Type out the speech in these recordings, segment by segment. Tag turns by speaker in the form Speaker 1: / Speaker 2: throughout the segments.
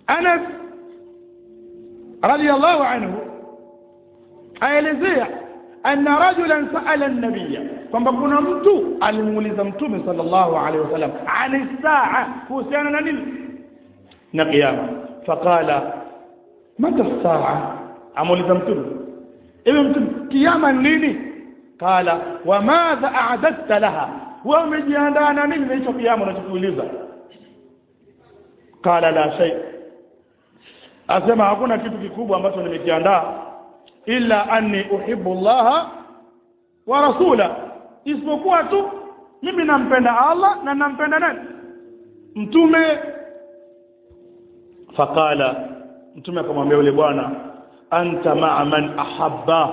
Speaker 1: Anas radiyallahu anhu aelezea anna rajulan sa'ala an-nabiy, kwamba kuna mtu alimuuliza mtume sallallahu alaihi wasallam ani saa, kuhusiana na nini? Na kiyama. Faqala mata saa, amuuliza mtume, ewe mtume, kiyama nini? Qala wa madha a'dadta laha, wa umejiandaa na nini na hicho kiyama unachokuuliza? Qala la shay, asema hakuna kitu kikubwa ambacho nimekiandaa illa anni uhibbu Allah wa rasula, isipokuwa tu mimi nampenda Allah na nampenda nani? Mtume. Faqala, mtume akamwambia yule bwana, anta ma'a man ahabba,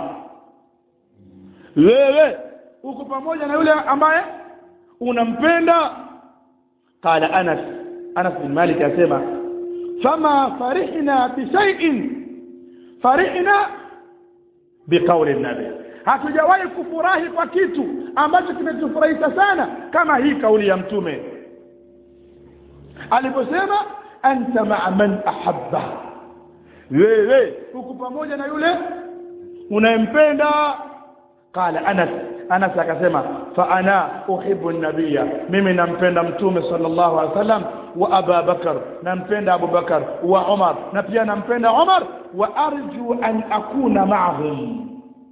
Speaker 1: wewe uko pamoja na yule ambaye unampenda. Qala Anas bin Malik asema, fama farihna bi shay'in farihna biqawli an-nabi, hatujawahi kufurahi kwa kitu ambacho kimetufurahisha sana kama hii kauli ya mtume aliposema anta ma'a man ahabba, wewe uko pamoja na yule unayempenda. Qala Anas akasema, fa ana uhibbu an-nabiyya, mimi nampenda mtume sallallahu alaihi wasallam, wa Abu Bakar, nampenda Abu Bakar, wa Umar, na pia nampenda Umar, wa arju an akuna ma'ahum,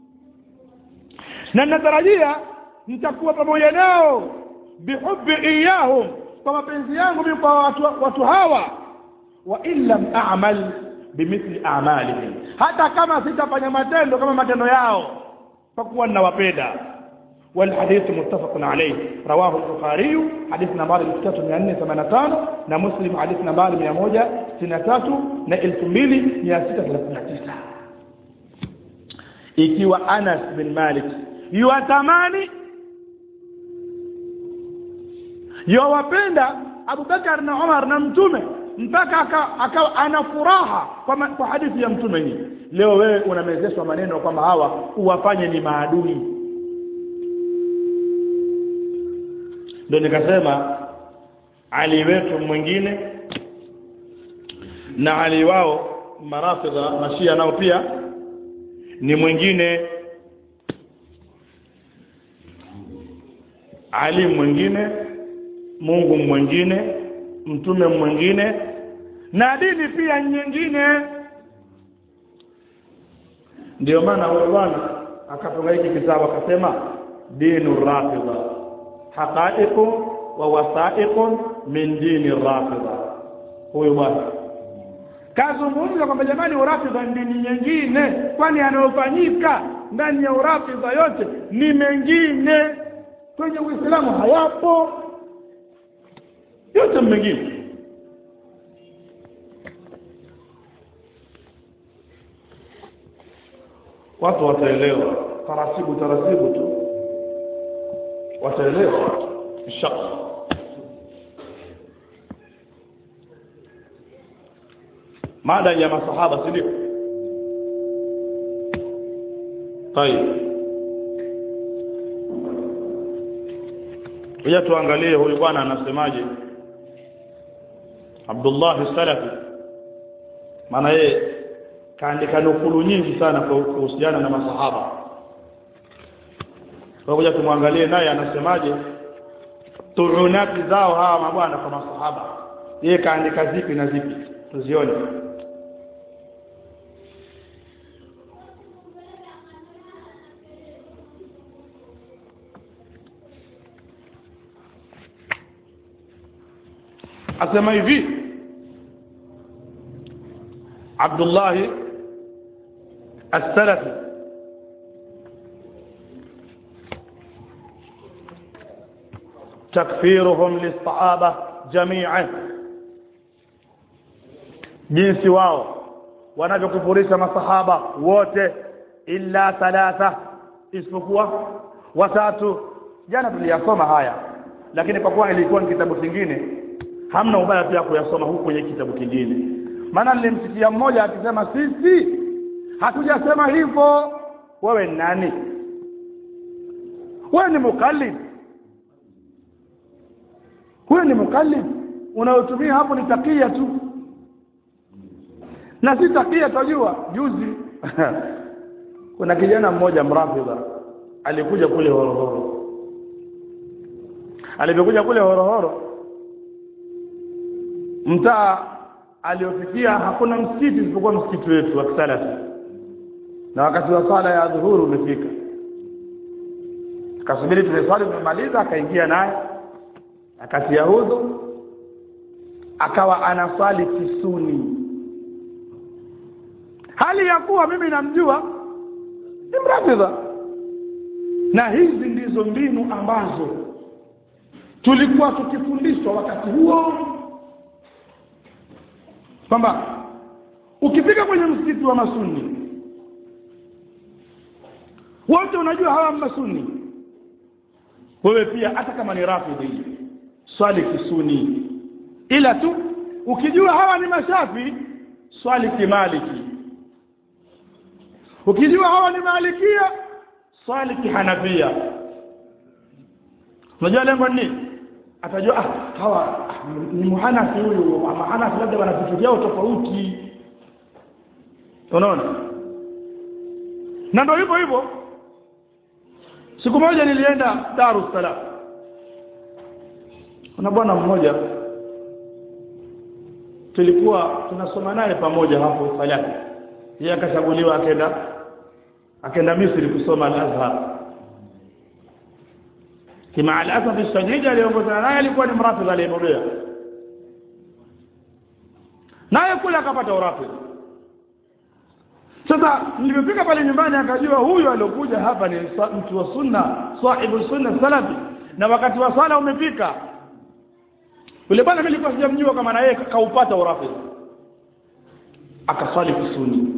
Speaker 1: na natarajia nitakuwa pamoja nao, bihubbi iyahum, kwa mapenzi yangu mimi kwa watu hawa, wa illam a'mal bimithli a'malihim, hata kama sitafanya matendo kama matendo yao, kwa kuwa ninawapenda. والحديث متفق عليه، رواه البخاري حديث نمبر 3485 na Muslim حديث نمبر 163 na 2639. Ikiwa Anas bin Malik yuatamani yuwapenda Abu Bakar na Umar na mtume mpaka akawa ana furaha kwa hadithi ya mtume hii, leo wewe unamezeshwa maneno kwamba hawa uwafanye ni maadui. Ndio nikasema Ali wetu mwingine na Ali wao marafidha mashia nao pia ni mwingine, Ali mwingine, Mungu mwingine, mtume mwingine, na dini pia nyingine. Ndio maana huyo bwana akatunga hiki kitabu akasema dinu rafidha haqa'iqu wa wasa'iqun min dini rafidha. Huyo bwana kazungumza kwamba jamani, urafidha ni dini nyingine, kwani yanayofanyika ndani ya urafidha yote ni mengine, kwenye Uislamu hayapo, yote mengine. Watu wataelewa taratibu tu, wataelewa inshallah. Mada ya masahaba si ndio? Tayeb, ngoja tuangalie huyu bwana anasemaje, Abdullah Salafi. Maana yeye kaandika nukulu nyingi sana kuhusiana na masahaba. Ngoja tumwangalie naye anasemaje tuunati zao hawa mabwana kwa masahaba. Yeye kaandika zipi na zipi, tuzione. Asema hivi Abdullah as-Salafi, takfiruhum lis-sahaba jami'an, jinsi wao wanavyokufurisha masahaba wote, illa thalatha, isipokuwa watatu. Jana tuliyasoma haya, lakini kwa kuwa ilikuwa ni kitabu kingine hamna ubaya pia kuyasoma huko kwenye kitabu kingine. Maana nilimsikia mmoja akisema sisi hatujasema hivyo. Wewe nani? Wewe ni mukallid. Wewe ni mukallid, unaotumia hapo ni takia tu. na si takia. Tajua juzi kuna kijana mmoja mrafidha alikuja kule Horohoro. Alipokuja kule Horohoro, mtaa aliofikia hakuna msikiti isipokuwa msikiti wetu wa Kisalafi, na wakati wa sala ya dhuhuri umefika. Akasubiri tumeswali tumemaliza, akaingia naye akatia udhu, akawa anaswali kisuni, hali ya kuwa mimi namjua ni mrafidha. Na hizi ndizo mbinu ambazo tulikuwa tukifundishwa wakati huo, kwamba ukifika kwenye msikiti wa Masuni, wote unajua hawa Masuni, wewe pia hata kama ni rafidhi swali kisuni. Ila tu ukijua hawa ni Mashafi, swali kimaliki. Ukijua hawa ni Malikia, swali kihanafia. Unajua lengo ni atajua hawa ni muhanafi huyu, ama hanafi labda wana vitu vyao tofauti. Unaona? Na ndio hivyo hivyo. Siku moja nilienda Dar es Salaam. Kuna bwana mmoja tulikuwa tunasoma naye pamoja hapo Salafi. Yeye akachaguliwa akaenda Misri kusoma Al-Azhar. Kima al-asaf ash-shadid aliongozana naye alikuwa ni mrafidh aliyebobea. Naye kule akapata urafidh. Sasa nilipofika pale nyumbani akajua huyu aliyokuja hapa ni mtu wa sunna, sahibu sunna salafi, na wakati wa sala umefika. Yule bwana nilikuwa sijamjua kama na yeye kaupata urafidh. Akaswali kusuni.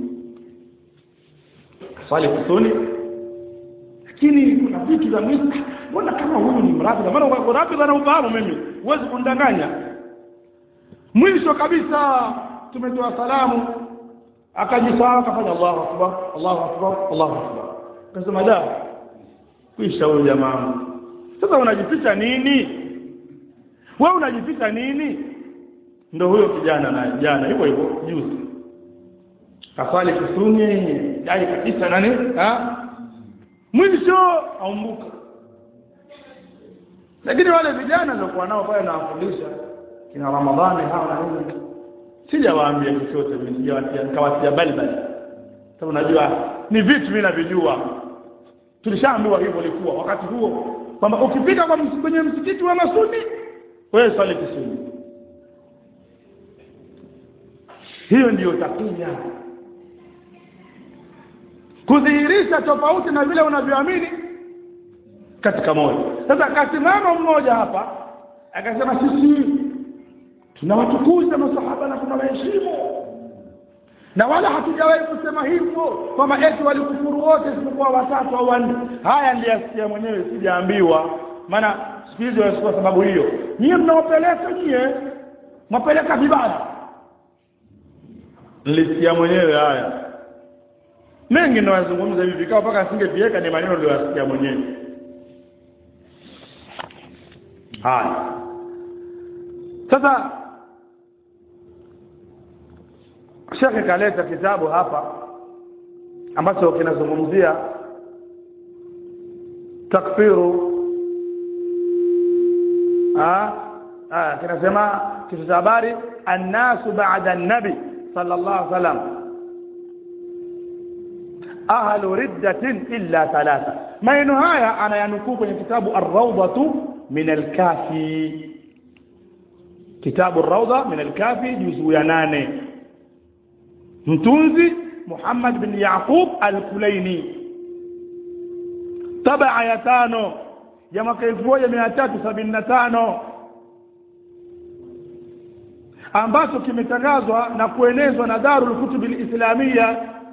Speaker 1: Lakini kuna vitu za mimi, mbona kama huyu ni mrafidh? Maana urafidh na ufahamu mimi, huwezi kundanganya. Mwisho kabisa tumetoa salamu, akajisahau akafanya Allahu akbar, Allahu akbar, Allahu akbar. Akasema da, kuisha huyu jamaa. Sasa unajificha nini? Wewe unajificha nini? Ndio huyo kijana na jana hivyo hivyo juzi kaswali kusuni dai kabisa nani mwisho aumbuka. Lakini wale vijana walikuwa nao pale na wafundisha kina Ramadhani hawa na nini, sijawaambia chochote, nikawatia balbal. Sababu unajua ni vitu mimi navijua, tulishaambiwa hivyo ilikuwa wakati huo kwamba ukifika kwenye msikiti wa Masuni wewe swali kusuni. Hiyo ndiyo takia, kudhihirisha tofauti na vile unavyoamini katika moyo. Sasa kasimama mmoja hapa akasema sisi tunawatukuza masahaba na tunawaheshimu, na wala hatujawahi kusema hivyo kwamba eti walikufuru wote isipokuwa watatu au wanne. Haya niliyasikia mwenyewe, sijaambiwa. Maana siku hizo kwa sababu hiyo nyie mnaopeleka mapeleka vibaya. Nilisikia mwenyewe haya. Mengi ndio wazungumza hivi vikao mpaka asingeviweka, ni maneno ndio yasikia mwenyewe. Haya. Sasa Sheikh kaleta kitabu hapa ambacho kinazungumzia takfiru kinasema kitu habari an-nasu ba'da an-nabi sallallahu alaihi wasallam ahlu riddatin illa thalatha. Maneno haya anayanukuu kwenye kitabu Ar-Rawdatu min al-Kafi, kitabu Ar-Rawda min al-Kafi juzu ya 8, mtunzi Muhammad bin Yaqub al-Kulaini, tabaa ya 5 ya mwaka 1375, ambacho kimetangazwa na kuenezwa na Darul Kutub al-Islamiyya.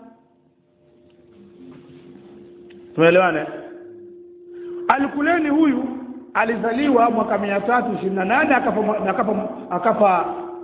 Speaker 1: Tumeelewana? Al-Kulaini huyu alizaliwa mwaka 328 akafa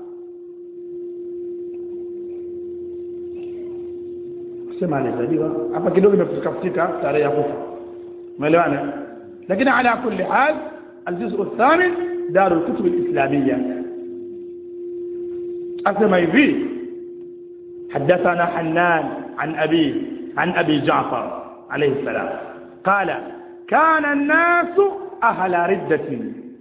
Speaker 1: sema alizaliwa hapa kidogo imefika tarehe ya kufa. Tumeelewana? Lakini ala kulli hal al-juz'u ath-thamin Darul Kutub al-Islamiyya asema hivi: حدثنا حنان عن أبي جعفر عليه السلام قال كان الناس أهل ردة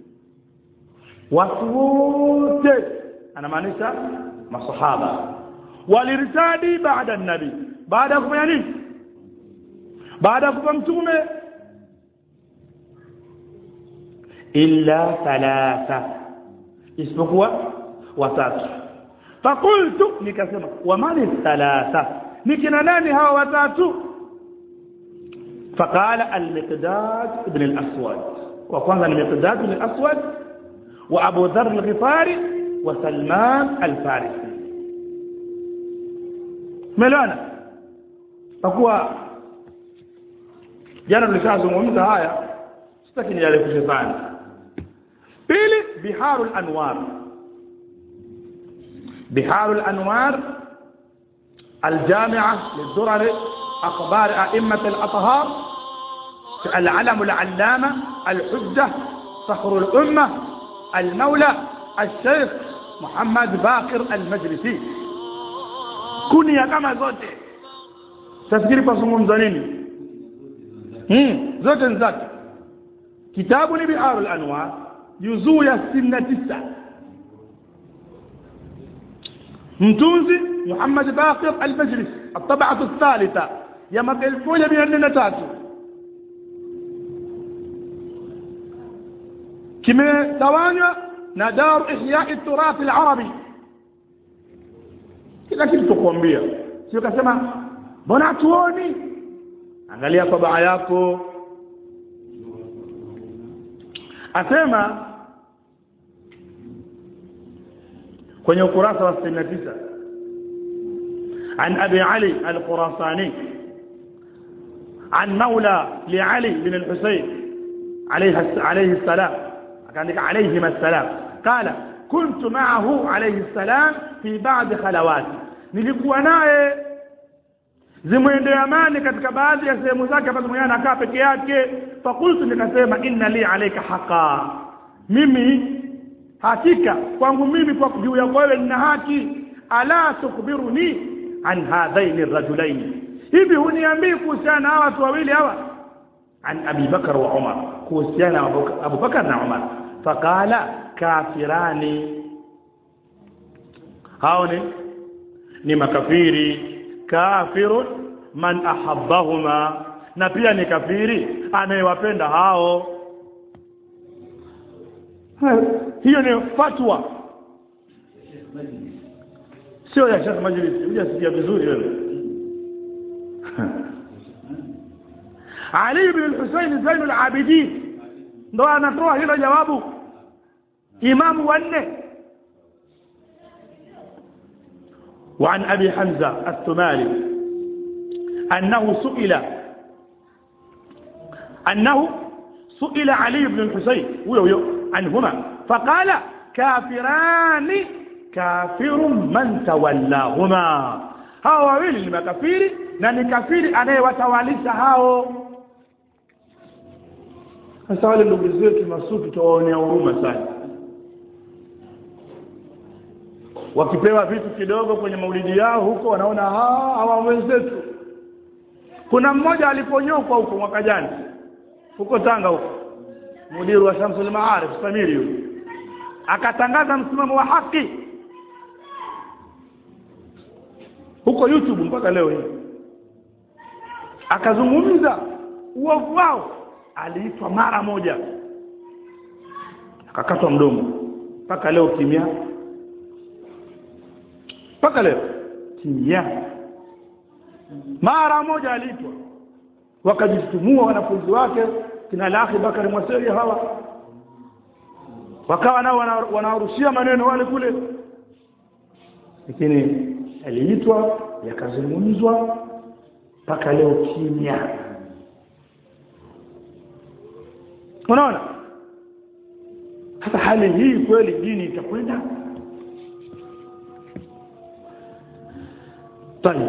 Speaker 1: وسوت أنا ما نسى ما صحابة والارتاد بعد النبي بعدكم يعني بعدكم متومه إلا ثلاثة اسمه وتاتو فقلت nikasema ومن الثلاثة nikina nani hawa watatu فقال المقداد بن الأسود وكان المقداد بن الأسود وأبو ذر الغفاري وسلمان الفارسي ملانا فكوا jana tulishazungumza haya sitaki nielekeze sana pili بحار الأنوار الجامعة للدرر أخبار أئمة الأطهار العلم العلامة الحجة صخر الأمة المولى الشيخ محمد باقر المجلسي كنيا كما zote تفكير kuzungumza nini zote nzake kitabu ni بحار الأنوار juzuu ya 69 mtunzi محمد باقر المجلسي الطبعة الثالثة يا مقلفوية بأننا كما توانيا ندار إحياء التراث العربي kila kitu tukwambia sio kasema mbona tuoni angalia tabaa yako asema kwenye ukurasa wa 69 عن أبي علي الخراساني عن مولى لعلي بن الحسين عليه السلام كان عليهما السلام قال كنت معه عليه السلام في بعض خلواتي nilikuwa naye zimuende amani katika baadhi ya sehemu zake ambazo mwenyewe anakaa peke yake fakultu nikasema inna li alayka haqa mimi hakika kwangu mimi kwa juu yako wewe nina haki ala tukbiruni an hadhaini ar-rajulain hivi huniambii kuhusiana hawa watu wawili hawa an Abi Bakar wa Umar kuhusiana Abu Bakar na Umar faqala kafirani hao ni makafiri kafirun man ahabbahuma na pia ni kafiri anayewapenda hao hiyo ni fatwa sio ya Sheikh Majlisi hujasikia vizuri wewe Ali ibn al-Husayn Zainul Abidin ndo anatoa hilo jawabu imamu wanne وعن أبي حمزة الثمالي أنه سئل علي بن الحسين عنهما فقال كافران كافر من تولاهما hao wawili ni makafiri na ni kafiri anayewatawalisha hao sasa wale ndugu zetu masufi tuwaonea huruma sana wakipewa vitu kidogo kwenye maulidi yao huko wanaona hawa wenzetu kuna mmoja aliponyokwa huko mwaka jana huko Tanga huko mudiru wa Shamsul Maarif Samiri huyo akatangaza msimamo wa haki huko YouTube mpaka leo hii akazungumza uovu wao aliitwa mara moja akakatwa mdomo mpaka leo kimya mara moja aliitwa wakajitumua wanafunzi wake kina Lakhi Bakari Mwaseri hawa wakawa nao wanarushia maneno wale kule lakini aliitwa yakazungumzwa mpaka leo kimya unaona hata hali hii kweli dini itakwenda طيب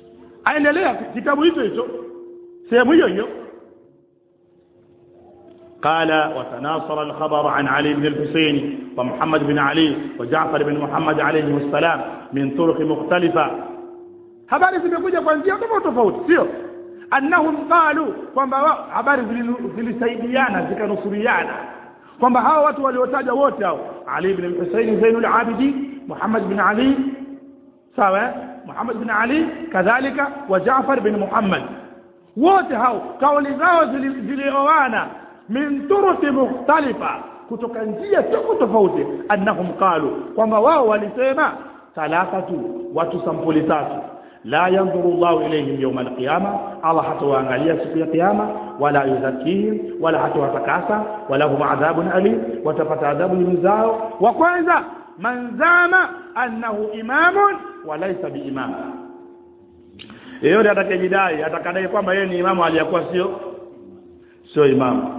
Speaker 1: aendelea kitabu hicho sehemu hiyo قال وتناصر الخبر عن علي بن الحسين ومحمد بن علي وجعفر بن محمد عليهم السلام من طرق مختلفة. habari zimekuja kwa njia tofauti, sio annahum qalu, kwamba habari zilisaidiana zikanusuriana, kwamba hao watu waliotaja wote hao Ali ibn al-Husayn Zainul Abidin, Muhammad bin Ali, sawa, Muhammad bin Ali kadhalika, wa Jaafar bin Muhammad, wote hao kauli zao zilioana min turuq mukhtalifa, kutoka njia tofauti. Annahum qalu, kwamba wao walisema thalathatu, watu sampuli tatu, la yanzuru Allah ilayhim yawm al-qiyama, Allah hatawaangalia siku ya kiyama, wala yuzakihim, wala hatawatakasa, wala hum adhabun alim, watapata adhabu mzao. Wa kwanza man zama annahu imamun wa laysa biimam, yeyote atakayejidai atakadai kwamba yeye ni imamu aliyakuwa sio imamu.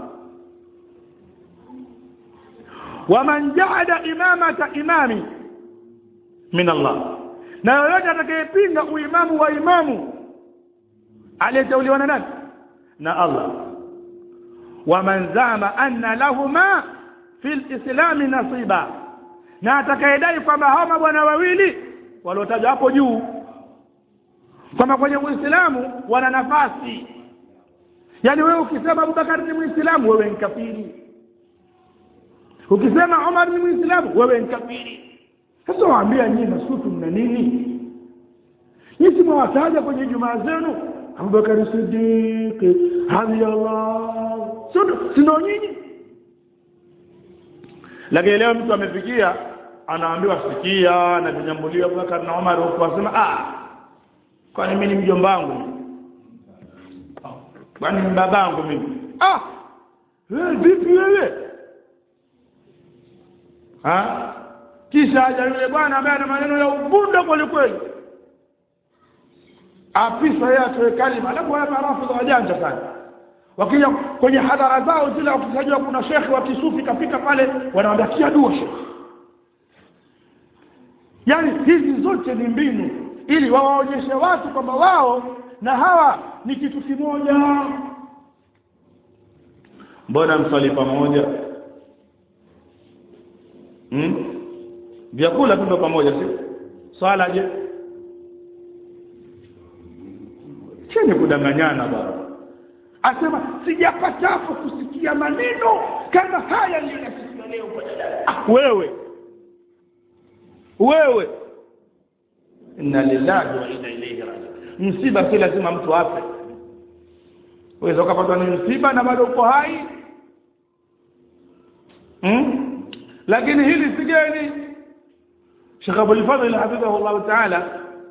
Speaker 1: Wa man ja'ada imamata imami min Allah, na yoyote atakayepinga uimamu wa imamu aliyeteuliwa na nani? Na Allah. Wa man zama anna lahuma fil islam nasiba, na atakayedai kwamba hao mabwana wawili waliotajwa hapo juu kwamba kwenye Uislamu wana nafasi, yani wewe ukisema Abubakar ni Muislamu wewe ni kafiri, ukisema Umar ni Muislamu wewe ni kafiri. Sasa waambia nyinyi masufi mna nini? Nyinyi mwataja kwenye jumaa zenu Abubakar Siddiq radhiyallahu, sio nyinyi? Lakini leo mtu amefikia anaambiwa sikia na vinyambulia Abubakar na Umar, huko asema kwani mimi ni mjomba wangu, kwani ni babangu mimi. Wewe vipi wewe? Kisha aje yule bwana ambaye ana maneno ya ubunda kweli kweli, apisa yeye atoe kalima, alafu wao marafiki wajanja sana, wakija kwenye hadhara zao zile, wakisajua kuna shekhi wa kisufi kapika pale, wanawaambia dua shekhi. Yani hizi zote ni mbinu ili wawaonyeshe watu kwamba wao na hawa ni kitu kimoja. Mbona msali pamoja? Vyakula tundo pamoja, si swala je? Cheni kudanganyana baba. Asema sijapata hapo kusikia maneno kama haya niliyosikia leo kwa dada. Wewe inna lillahi wa inna ilayhi raji'un. Msiba si lazima mtu afe. Wewe ukapata ni msiba na bado uko hai. Lakini hili sigeni Sheikh Abdul Fadhil hafidhahullah ta'ala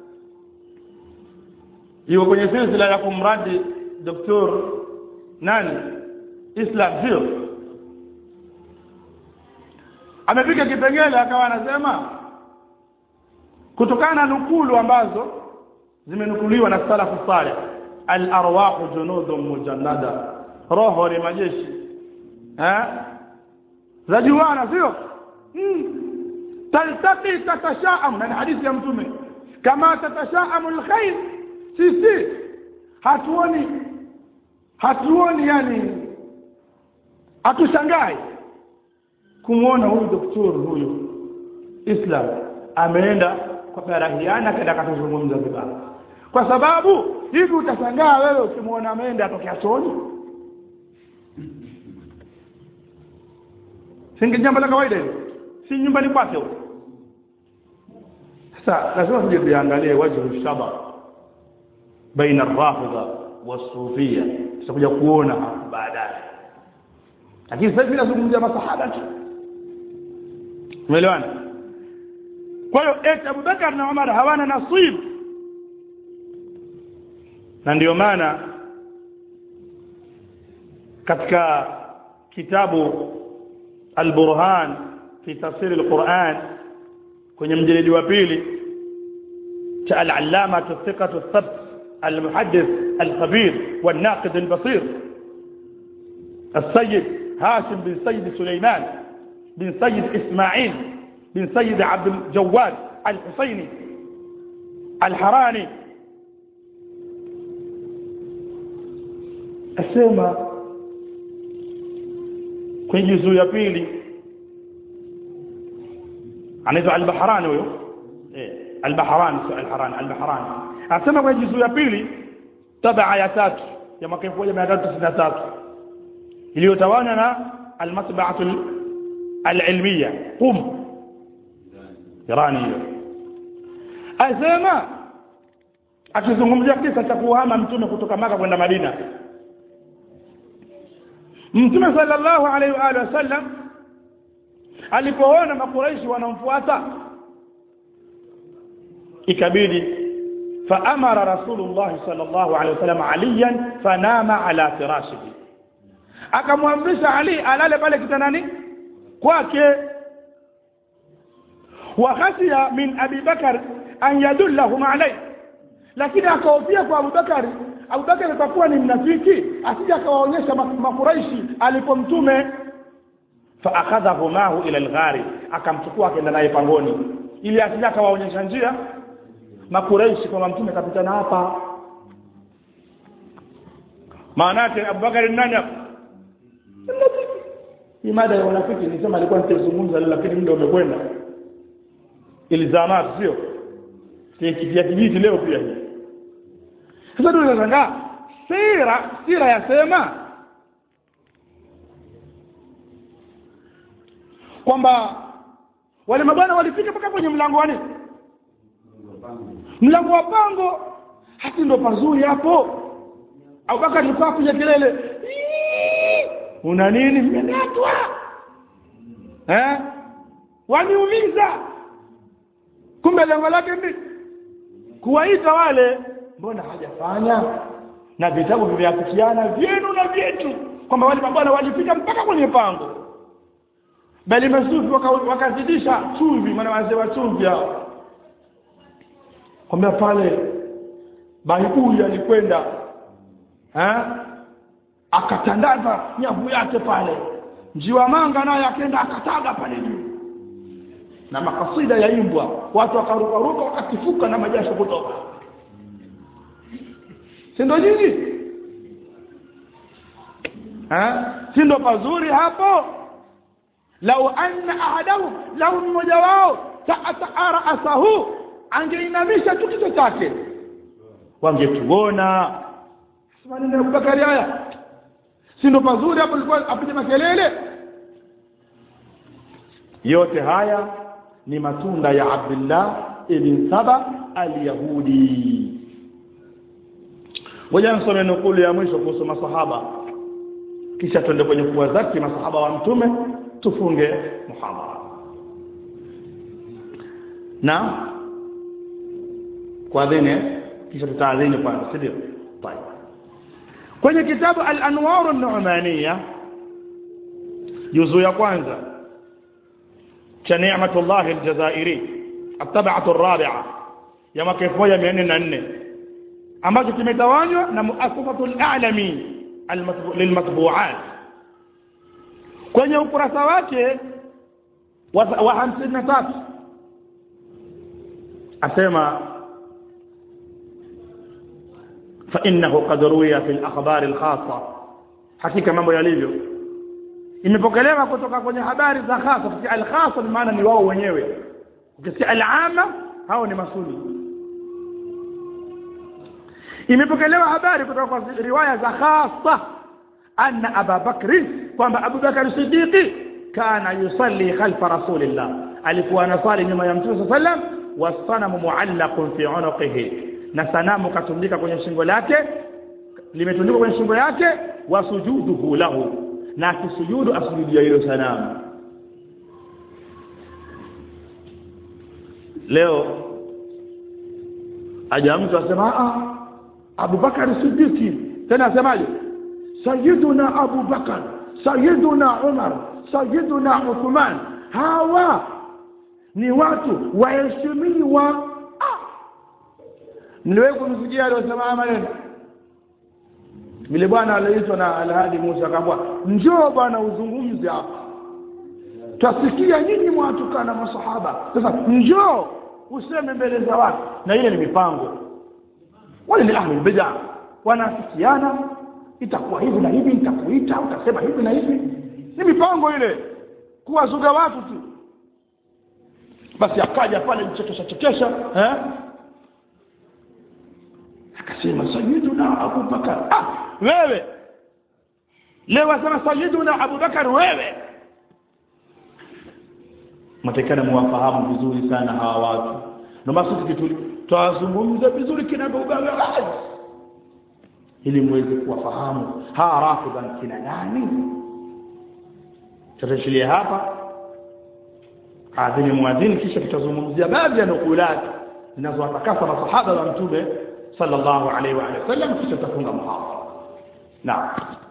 Speaker 1: yuko kwenye silsila ya kumradi Dr. nani Islam sio, amefika kipengele akawa anasema kutokana na nukulu ambazo zimenukuliwa na salafu salih, al-arwahu junudun mujannada, roho ni majeshi zajuana sio, taltaqi tatashaam, na hadithi ya mtume kama tatashaamu alkhair. Sisi hatuoni yani hatushangai kumuona huyu daktari huyu Islam ameenda kwa barahiana kaenda kuzungumza vibaya, kwa sababu hivi utashangaa wewe ukimuona ameenda atokea choni. Singe jambo la kawaida hilo, si nyumbani kwake huko. Sasa lazima tujiangalie wajhu shaba baina ar-rafidha was-sufiyya, tutakuja kuona baadaye. Lakini sasa bila kuzungumzia masahaba tu, umeelewana? Kwa hiyo Abu Bakar na Umar hawana nasib, na ndio maana katika kitabu Al-Burhan fi tafsir al-Quran kwenye mjeledi wa pili cha al-allama athiqatu al-thabt al-muhaddith al-khabir wal-naqid al-basir السيد هاشم بن سيد سليمان بن سيد إسماعيل بن سيد عبد الجواد الحسيني الحراني asema kwenye juzuu ya pili anaitwa al-Bahrani huyo al-Bahrani asema kwenye juzuu ya pili tabaa ya 3 ya mwaka 1393 iliyotawanywa na al-Matba'atu al-Ilmiyya Irani hiyo. Asema akizungumzia kisa cha kuhama mtume kutoka Maka kwenda Madina, Mtume sallallahu alaihi wa alihi wasallam alipoona makuraishi wanamfuata, ikabidi faamara Rasulullah sallallahu alaihi wasallam Aliyan fanama ala firashihi, akamwamrisha Ali alale pale kitandani kwake. Wa khasiya min Abi Bakar an yadullahum alayhi, lakini akahofia kwa Abu Bakar atakuwa ni mnafiki asije akawaonyesha makuraishi alipo mtume. Fa akhadhahu mahu ila al-ghari, akamchukua akaenda naye pangoni ili asije akawaonyesha njia makuraishi kama mtume kapitana hapa. Maana yake Abu Bakar nani hapa? Hii mada ya unafiki nisema alikuwa nitazungumza leo, lakini muda umekwenda. Ilizama sio kikia kijiji leo pia. Sasa tunashangaa sira yasema kwamba wale mabwana walifika mpaka kwenye mlango wa nini? Mlango wa pango. Hati ndo pazuri hapo. Abubakar alikuwa kuja kelele, una nini mmenatwa? Waniumiza. Kumbe lengo lake ni kuwaita wale, mbona hajafanya na vitabu vyafikiana vyenu na vyetu kwamba wale mabwana walifika mpaka kwenye pango, bali masufi wakazidisha chumvi, maana wazee wa chumvi hao kwamba pale Baibui alikwenda akatandaza nyavu yake pale, njiwa manga naye akaenda akataga pale juu, na makasida yaimbwa, watu wakaruka wakatifuka na majasho kutoka. Si ndio nyinyi? Si ndio pazuri hapo? Lau anna ahadahu, lau mmoja wao ta'ara asahu, angeinamisha tu kichwa chake, wangetuona. Sema nini Abu Bakari haya? Si ndio pazuri hapo? Alikuwa apige makelele. Yote haya ni matunda ya Abdullah ibn Saba al-Yahudi. Ngoja nisome nukuu ya mwisho kuhusu masahaba, kisha tuende kwenye kuwazaki masahaba wa mtume, tufunge muhadhara. Na kwa dhine kisha tutaadhini kwanza, ndio? Tayeb. Kwenye kitabu al-Anwar an-Nu'maniyya juzu ya kwanza cha Ni'matullah al-Jazairi at-tab'atu ar-rabi'a ya mwaka 1404 ambacho kimetawanywa na Muassasatu al-A'lami lil-Matbu'at, kwenye ukurasa wake wa 53 asema fa innahu qad ruwiya fi al-akhbar al-khassa, hakika mambo yalivyo imepokelewa kutoka kwenye habari za khassa. Al-khassa maana ni wao wenyewe, ukisikia al-amma hao ni masuni. Imepokelewa habari kutoka kwa riwaya za khassa anna Abu Bakr, kwamba Abu Bakr Siddiq kana yusalli khalfa Rasulillah, alikuwa anasali nyuma ya Mtume sallallahu alayhi wasallam, wasanamu mu'allaqun fi 'unuqihi, na sanamu katundika kwenye shingo lake, limetundikwa kwenye shingo yake, wasujuduhu lahu, na kisujudu asujudia hilo sanamu. Leo aja mtu asema Abu Bakar Siddiq, tena asemaje? Sayyiduna Abu Bakar, Sayyiduna Umar, Sayyiduna Uthman. Hawa ni watu waheshimiwa. Niliwahi kumsikia aliyosema maneno vile, bwana aliitwa na Al-Hadi Musa akamwambia, njoo bwana uzungumze hapa, twasikia nyinyi mwatukana masahaba, sasa njoo useme mbele za watu. Na ile ni mipango, wale ni ahli bid'ah, wanafikiana itakuwa hivi na hivi, itakuita utasema hivi na hivi. ni mipango ile kuwazuga watu tu. Basi akaja pale mchekesha akasema Sayyiduna Abu Bakar. Wewe leo wasema Sayyiduna Abu Bakar wewe. Mtakana muwafahamu vizuri sana hawa watu. Na basi tutazungumza vizuri kinagaubaga ili muweze kuwafahamu hawa Rafidha kina nani. Tutashilia hapa adhini muadhini, kisha tutazungumzia baadhi ya nukulat zinazowatakasa masahaba wa Mtume sallallahu alaihi wa sallam, kisha tutafunga muhadhara. Naam.